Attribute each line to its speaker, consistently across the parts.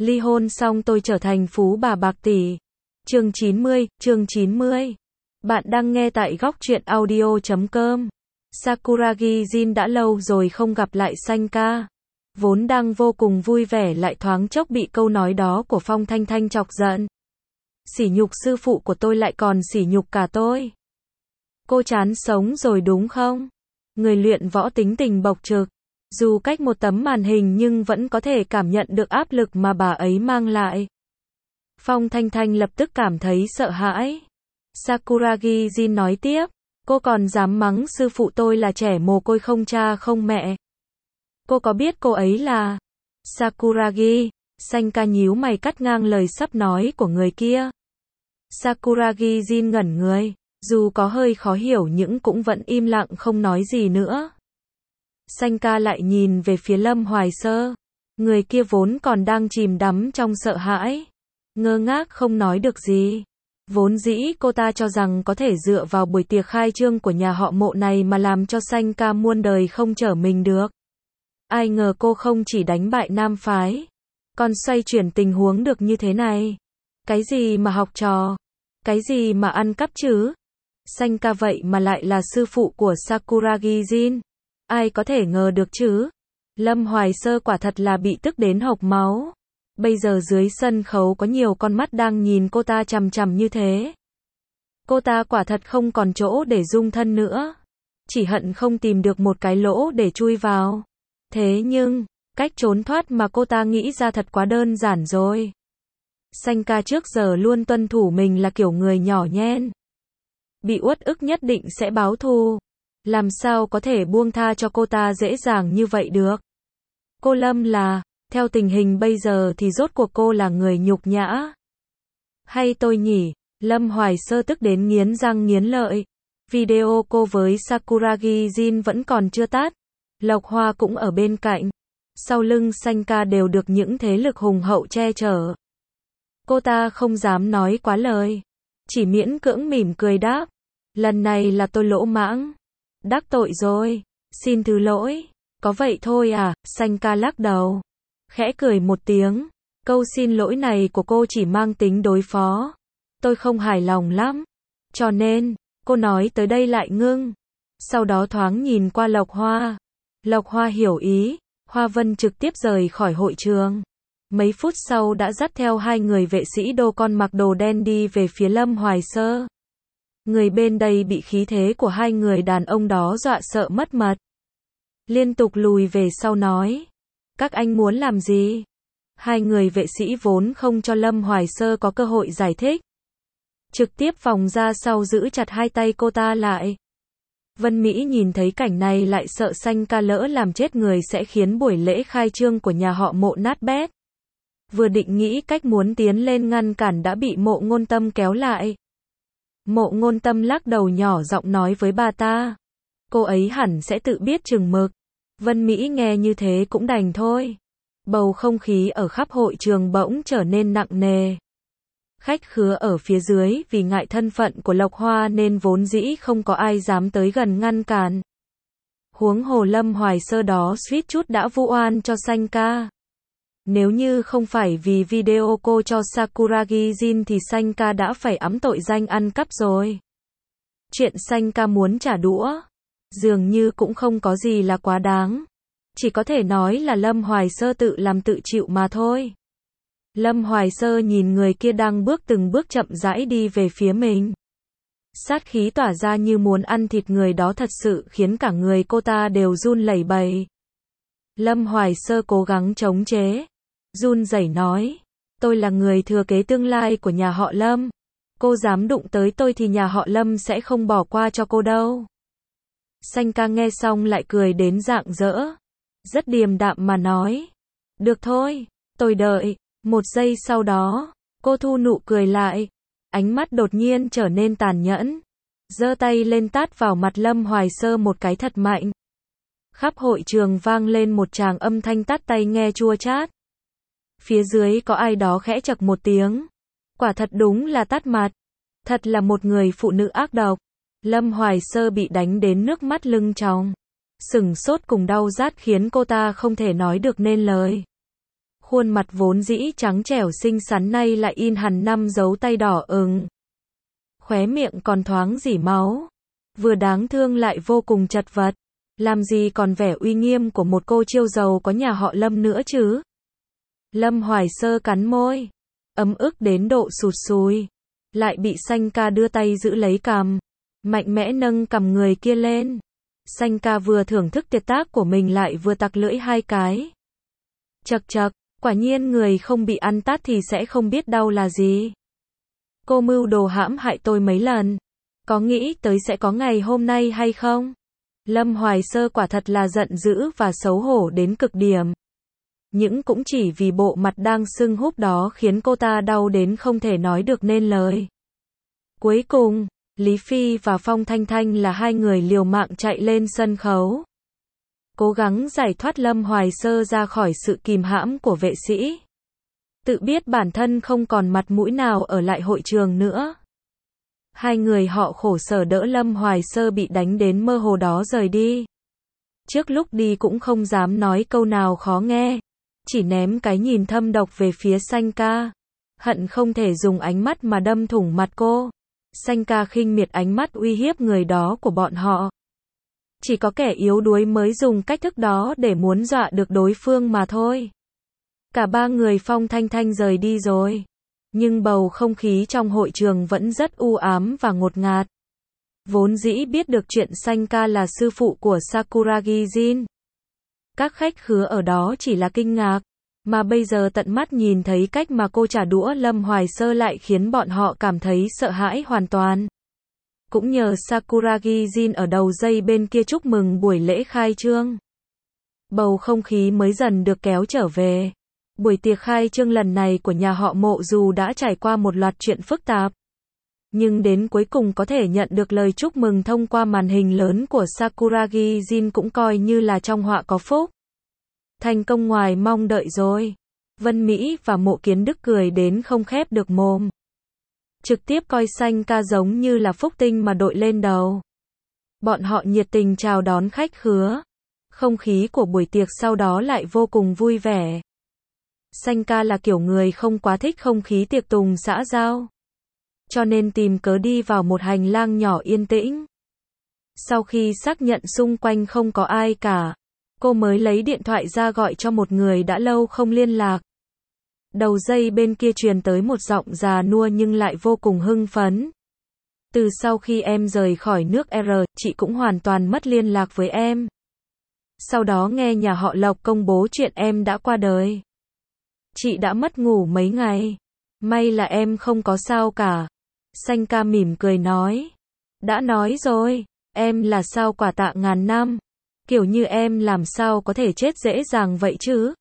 Speaker 1: Ly hôn xong tôi trở thành phú bà bạc tỷ. Chương 90. Bạn đang nghe tại góc truyện audio.com. Sakuragi Jin đã lâu rồi không gặp lại Sanka. Vốn đang vô cùng vui vẻ lại thoáng chốc bị câu nói đó của Phong Thanh Thanh chọc giận. Sỉ nhục sư phụ của tôi lại còn sỉ nhục cả tôi. Cô chán sống rồi đúng không? Người luyện võ tính tình bộc trực. Dù cách một tấm màn hình nhưng vẫn có thể cảm nhận được áp lực mà bà ấy mang lại. Phong Thanh Thanh lập tức cảm thấy sợ hãi. Sakuragi Jin nói tiếp, cô còn dám mắng sư phụ tôi là trẻ mồ côi không cha không mẹ. Cô có biết cô ấy là... Sakuragi, Sanka nhíu mày cắt ngang lời sắp nói của người kia. Sakuragi Jin ngẩn người, dù có hơi khó hiểu nhưng cũng vẫn im lặng không nói gì nữa. Sanka lại nhìn về phía Lâm Hoài Sơ. Người kia vốn còn đang chìm đắm trong sợ hãi, ngơ ngác không nói được gì. Vốn dĩ cô ta cho rằng có thể dựa vào buổi tiệc khai trương của nhà họ Mộ này mà làm cho Sanka muôn đời không trở mình được. Ai ngờ cô không chỉ đánh bại nam phái, còn xoay chuyển tình huống được như thế này. Cái gì mà học trò? Cái gì mà ăn cắp chứ? Sanka vậy mà lại là sư phụ của Sakuragi Jin. Ai có thể ngờ được chứ? Lâm Hoài Sơ quả thật là bị tức đến hộc máu. Bây giờ dưới sân khấu có nhiều con mắt đang nhìn cô ta chằm chằm như thế. Cô ta quả thật không còn chỗ để dung thân nữa. Chỉ hận không tìm được một cái lỗ để chui vào. Thế nhưng, cách trốn thoát mà cô ta nghĩ ra thật quá đơn giản rồi. Sanka trước giờ luôn tuân thủ mình là kiểu người nhỏ nhen. Bị uất ức nhất định sẽ báo thù. Làm sao có thể buông tha cho cô ta dễ dàng như vậy được. Cô Lâm là, theo tình hình bây giờ thì rốt cuộc cô là người nhục nhã. Hay tôi nhỉ? Lâm Hoài Sơ tức đến nghiến răng nghiến lợi. Video cô với Sakuragi Jin vẫn còn chưa tắt. Lộc Hoa cũng ở bên cạnh. Sau lưng Sanka đều được những thế lực hùng hậu che chở. Cô ta không dám nói quá lời. Chỉ miễn cưỡng mỉm cười đáp. Lần này là tôi lỗ mãng. Đắc tội rồi. Xin thứ lỗi. Có vậy thôi à? Sanka lắc đầu. Khẽ cười một tiếng. Câu xin lỗi này của cô chỉ mang tính đối phó. Tôi không hài lòng lắm. Cho nên, cô nói tới đây lại ngưng. Sau đó thoáng nhìn qua Lộc Hoa. Lộc Hoa hiểu ý. Hoa Vân trực tiếp rời khỏi hội trường. Mấy phút sau đã dắt theo hai người vệ sĩ đô con mặc đồ đen đi về phía Lâm Hoài Sơ. Người bên đây bị khí thế của hai người đàn ông đó dọa sợ mất mật. Liên tục lùi về sau nói. Các anh muốn làm gì? Hai người vệ sĩ vốn không cho Lâm Hoài Sơ có cơ hội giải thích. Trực tiếp vòng ra sau giữ chặt hai tay cô ta lại. Vân Mỹ nhìn thấy cảnh này lại sợ Sanka lỡ làm chết người sẽ khiến buổi lễ khai trương của nhà họ Mộ nát bét. Vừa định nghĩ cách muốn tiến lên ngăn cản đã bị Mộ Ngôn Tâm kéo lại. Mộ Ngôn Tâm lắc đầu nhỏ giọng nói với bà ta. Cô ấy hẳn sẽ tự biết chừng mực. Vân Mỹ nghe như thế cũng đành thôi. Bầu không khí ở khắp hội trường bỗng trở nên nặng nề. Khách khứa ở phía dưới vì ngại thân phận của Lộc Hoa nên vốn dĩ không có ai dám tới gần ngăn cản. Huống hồ Lâm Hoài Sơ đó suýt chút đã vu oan cho Sanka. Nếu như không phải vì video cô cho Sakuragi Jin thì Sanka đã phải ẵm tội danh ăn cắp rồi. Chuyện Sanka muốn trả đũa, dường như cũng không có gì là quá đáng. Chỉ có thể nói là Lâm Hoài Sơ tự làm tự chịu mà thôi. Lâm Hoài Sơ nhìn người kia đang từng bước chậm rãi đi về phía mình. Sát khí tỏa ra như muốn ăn thịt người đó thật sự khiến cả người cô ta đều run lẩy bẩy. Lâm Hoài Sơ cố gắng chống chế. Run rẩy nói. Tôi là người thừa kế tương lai của nhà họ Lâm. Cô dám đụng tới tôi thì nhà họ Lâm sẽ không bỏ qua cho cô đâu. Sanka nghe xong lại cười đến rạng rỡ. Rất điềm đạm mà nói. Được thôi, tôi đợi. Một giây sau đó, cô thu nụ cười lại. Ánh mắt đột nhiên trở nên tàn nhẫn. Giơ tay lên tát vào mặt Lâm Hoài Sơ một cái thật mạnh. Khắp hội trường vang lên một tràng âm thanh tát tay nghe chua chát. Phía dưới có ai đó khẽ chậc một tiếng. Quả thật đúng là tát mặt. Thật là một người phụ nữ ác độc. Lâm Hoài Sơ bị đánh đến nước mắt lưng tròng. Sửng sốt cùng đau rát khiến cô ta không thể nói được nên lời. Khuôn mặt vốn dĩ trắng trẻo xinh xắn nay lại in hằn 5 dấu tay đỏ ửng. Khóe miệng còn thoáng rỉ máu. Vừa đáng thương lại vô cùng chật vật. Làm gì còn vẻ uy nghiêm của một cô chiêu giàu có nhà họ Lâm nữa chứ? Lâm Hoài Sơ cắn môi. Ấm ức đến độ sụt sùi. Lại bị Sanh ca đưa tay giữ lấy cằm. Mạnh mẽ nâng cằm người kia lên. Sanh ca vừa thưởng thức tuyệt tác của mình lại vừa tặc lưỡi 2 cái. Chậc chậc, quả nhiên người không bị ăn tát thì sẽ không biết đau là gì. Cô mưu đồ hãm hại tôi mấy lần. Có nghĩ tới sẽ có ngày hôm nay hay không? Lâm Hoài Sơ quả thật là giận dữ và xấu hổ đến cực điểm. Nhưng cũng chỉ vì bộ mặt đang sưng húp đó khiến cô ta đau đến không thể nói được nên lời. Cuối cùng, Lý Phi và Phong Thanh Thanh là 2 người liều mạng chạy lên sân khấu. Cố gắng giải thoát Lâm Hoài Sơ ra khỏi sự kìm hãm của vệ sĩ. Tự biết bản thân không còn mặt mũi nào ở lại hội trường nữa. 2 người họ khổ sở đỡ Lâm Hoài Sơ bị đánh đến mơ hồ đó rời đi. Trước lúc đi cũng không dám nói câu nào khó nghe. Chỉ ném cái nhìn thâm độc về phía Sanh ca. Hận không thể dùng ánh mắt mà đâm thủng mặt cô. Sanh ca khinh miệt ánh mắt uy hiếp người đó của bọn họ. Chỉ có kẻ yếu đuối mới dùng cách thức đó để muốn dọa được đối phương mà thôi. Cả 3 người Phong Thanh Thanh rời đi rồi. Nhưng bầu không khí trong hội trường vẫn rất u ám và ngột ngạt. Vốn dĩ biết được chuyện Sanh ca là sư phụ của Sakuragi Jin. Các khách khứa ở đó chỉ là kinh ngạc. Mà bây giờ tận mắt nhìn thấy cách mà cô trả đũa Lâm Hoài Sơ lại khiến bọn họ cảm thấy sợ hãi hoàn toàn. Cũng nhờ Sakuragi Jin ở đầu dây bên kia chúc mừng buổi lễ khai trương. Bầu không khí mới dần được kéo trở về. Buổi tiệc khai trương lần này của nhà họ Mộ dù đã trải qua một loạt chuyện phức tạp. Nhưng đến cuối cùng có thể nhận được lời chúc mừng thông qua màn hình lớn của Sakuragi Jin cũng coi như là trong họa có phúc. Thành công ngoài mong đợi rồi. Vân Mỹ và Mộ Kiến Đức cười đến không khép được mồm. Trực tiếp coi Sanh ca giống như là phúc tinh mà đội lên đầu. Bọn họ nhiệt tình chào đón khách khứa. Không khí của buổi tiệc sau đó lại vô cùng vui vẻ. Sanh ca là kiểu người không quá thích không khí tiệc tùng xã giao. Cho nên tìm cớ đi vào một hành lang nhỏ yên tĩnh. Sau khi xác nhận xung quanh không có ai cả, cô mới lấy điện thoại ra gọi cho một người đã lâu không liên lạc. Đầu dây bên kia truyền tới một giọng già nua nhưng lại vô cùng hưng phấn. Từ sau khi em rời khỏi nước R, chị cũng hoàn toàn mất liên lạc với em. Sau đó nghe nhà họ Lộc công bố chuyện em đã qua đời. Chị đã mất ngủ mấy ngày. May là em không có sao cả. Sanh ca mỉm cười nói. Đã nói rồi, em là sao quả tạ ngàn năm. Kiểu như em làm sao có thể chết dễ dàng vậy chứ?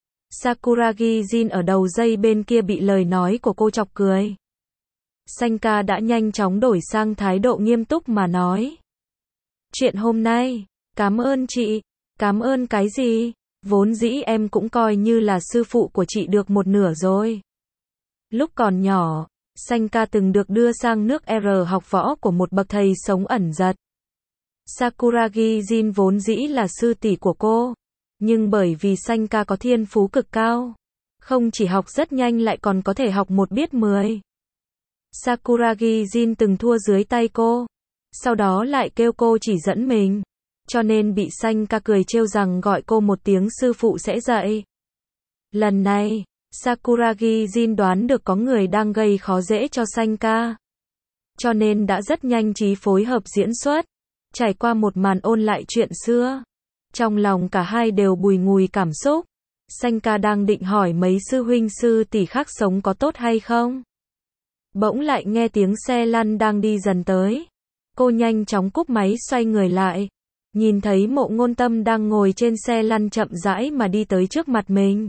Speaker 1: Sakuragi Jin ở đầu dây bên kia bị lời nói của cô chọc cười. Sanh ca đã nhanh chóng đổi sang thái độ nghiêm túc mà nói. Chuyện hôm nay, cảm ơn chị. Cảm ơn cái gì? Vốn dĩ em cũng coi như là sư phụ của chị được một nửa rồi. Lúc còn nhỏ, Sanh ca từng được đưa sang nước R học võ của một bậc thầy sống ẩn dật. Sakuragi Jin vốn dĩ là sư tỷ của cô. Nhưng bởi vì Sanh ca có thiên phú cực cao. Không chỉ học rất nhanh lại còn có thể học 1 biết 10. Sakuragi Jin từng thua dưới tay cô. Sau đó lại kêu cô chỉ dẫn mình. Cho nên bị Sanh ca cười trêu rằng gọi cô một tiếng sư phụ sẽ dạy. Lần này, Sakuragi Jin đoán được có người đang gây khó dễ cho Sanh ca. Cho nên đã rất nhanh trí phối hợp diễn xuất. Trải qua một màn ôn lại chuyện xưa. Trong lòng cả hai đều bùi ngùi cảm xúc. Sanh ca đang định hỏi mấy sư huynh sư tỷ khác sống có tốt hay không. Bỗng lại nghe tiếng xe lăn đang đi dần tới. Cô nhanh chóng cúp máy xoay người lại. Nhìn thấy Mộ Ngôn Tâm đang ngồi trên xe lăn chậm rãi mà đi tới trước mặt mình.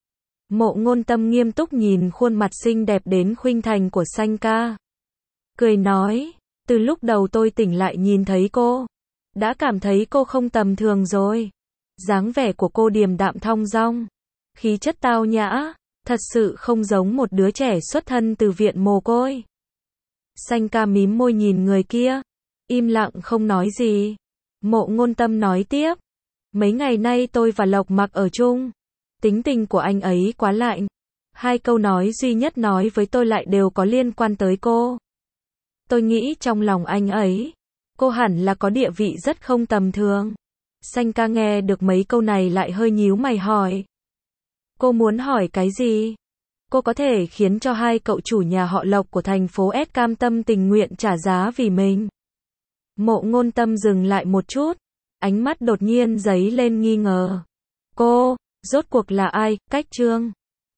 Speaker 1: Mộ Ngôn Tâm nghiêm túc nhìn khuôn mặt xinh đẹp đến khuynh thành của Sanh ca. Cười nói, từ lúc đầu tôi tỉnh lại nhìn thấy cô. Đã cảm thấy cô không tầm thường rồi. Dáng vẻ của cô điềm đạm thong dong. Khí chất tao nhã. Thật sự không giống một đứa trẻ xuất thân từ viện mồ côi. Sanh ca mím môi nhìn người kia. Im lặng không nói gì. Mộ Ngôn Tâm nói tiếp. Mấy ngày nay tôi và Lộc Mặc ở chung. Tính tình của anh ấy quá lạnh. Hai câu nói duy nhất nói với tôi lại đều có liên quan tới cô. Tôi nghĩ trong lòng anh ấy, cô hẳn là có địa vị rất không tầm thường. Sanh ca nghe được mấy câu này lại hơi nhíu mày hỏi. Cô muốn hỏi cái gì? Cô có thể khiến cho hai cậu chủ nhà họ Lộc của thành phố S cam tâm tình nguyện trả giá vì mình. Mộ Ngôn Tâm dừng lại một chút, ánh mắt đột nhiên giấy lên nghi ngờ. Cô, rốt cuộc là ai? Cách Trương